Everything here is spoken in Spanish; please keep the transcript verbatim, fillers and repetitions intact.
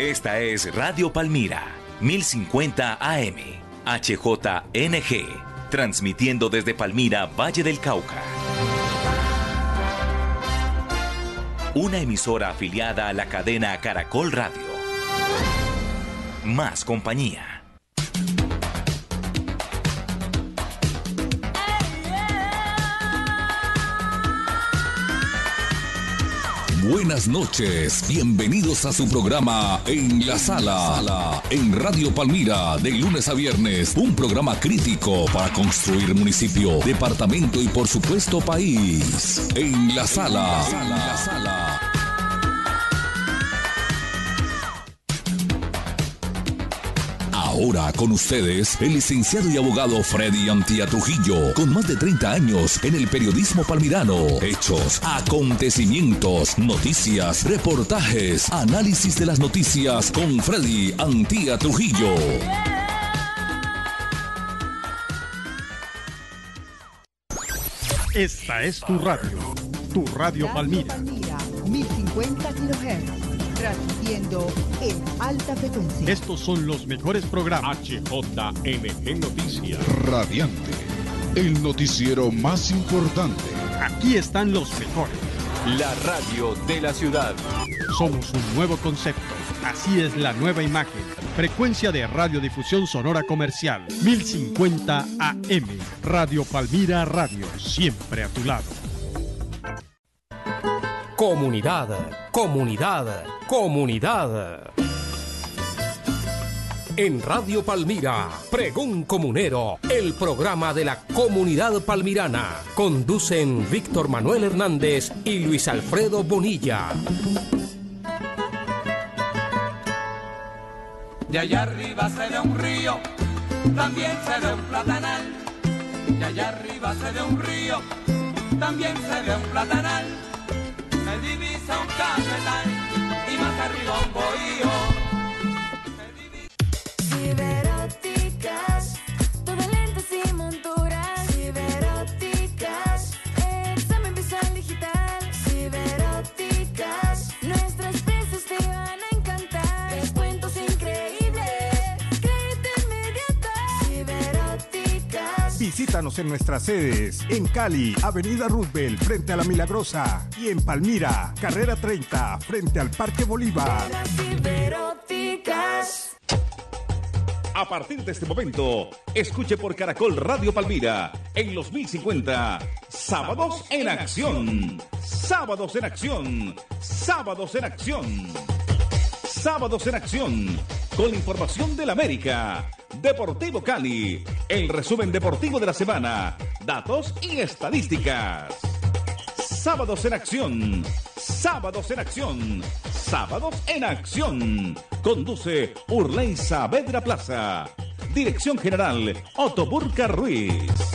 Esta es Radio Palmira, mil cincuenta A M, H J N G, transmitiendo desde Palmira, Valle del Cauca. Una emisora afiliada a la cadena Caracol Radio. Más compañía. Buenas noches, bienvenidos a su programa En la Sala, en Radio Palmira, de lunes a viernes, un programa crítico para construir municipio, departamento y por supuesto país. En la Sala. En la Sala. Ahora con ustedes, el licenciado y abogado Freddy Antía Trujillo, con más de treinta años en el periodismo palmirano. Hechos, acontecimientos, noticias, reportajes, análisis de las noticias con Freddy Antía Trujillo. Esta es tu radio, tu Radio Palmira. Palmira, mil cincuenta kilohertz. Transmitiendo en alta frecuencia. Estos son los mejores programas. H J N G Noticias. Radiante, el noticiero más importante. Aquí están los mejores. La radio de la ciudad. Somos un nuevo concepto. Así es la nueva imagen. Frecuencia de radiodifusión sonora comercial. mil cincuenta A M. Radio Palmira Radio. Siempre a tu lado. Comunidad, comunidad, comunidad. En Radio Palmira, Pregón Comunero, el programa de la comunidad palmirana. Conducen Víctor Manuel Hernández y Luis Alfredo Bonilla. De allá arriba se ve un río, también se ve un platanal. De allá arriba se ve un río, también se ve un platanal. Se divisa un cafetal y más arriba un bohío. Ciberópticas, todo lentes y monturas. Ciberópticas, examen visual digital. Ciberópticas, nuestras piezas te van a encantar. Descuentos increíbles, crédito inmediato. Ciberópticas. Visítanos en nuestras sedes, en Cali, Avenida Roosevelt, frente a La Milagrosa, y en Palmira, Carrera treinta, frente al Parque Bolívar. Ciberópticas. A partir de este momento, escuche por Caracol Radio Palmira, en los mil cincuenta, Sábados en Acción. Sábados en Acción. Sábados en Acción. Sábados en Acción, con la información del América, Deportivo Cali, el resumen deportivo de la semana, datos y estadísticas. Sábados en Acción, Sábados en Acción, Sábados en Acción. Conduce Urley Saavedra Plaza. Dirección General Otto Burca Ruiz.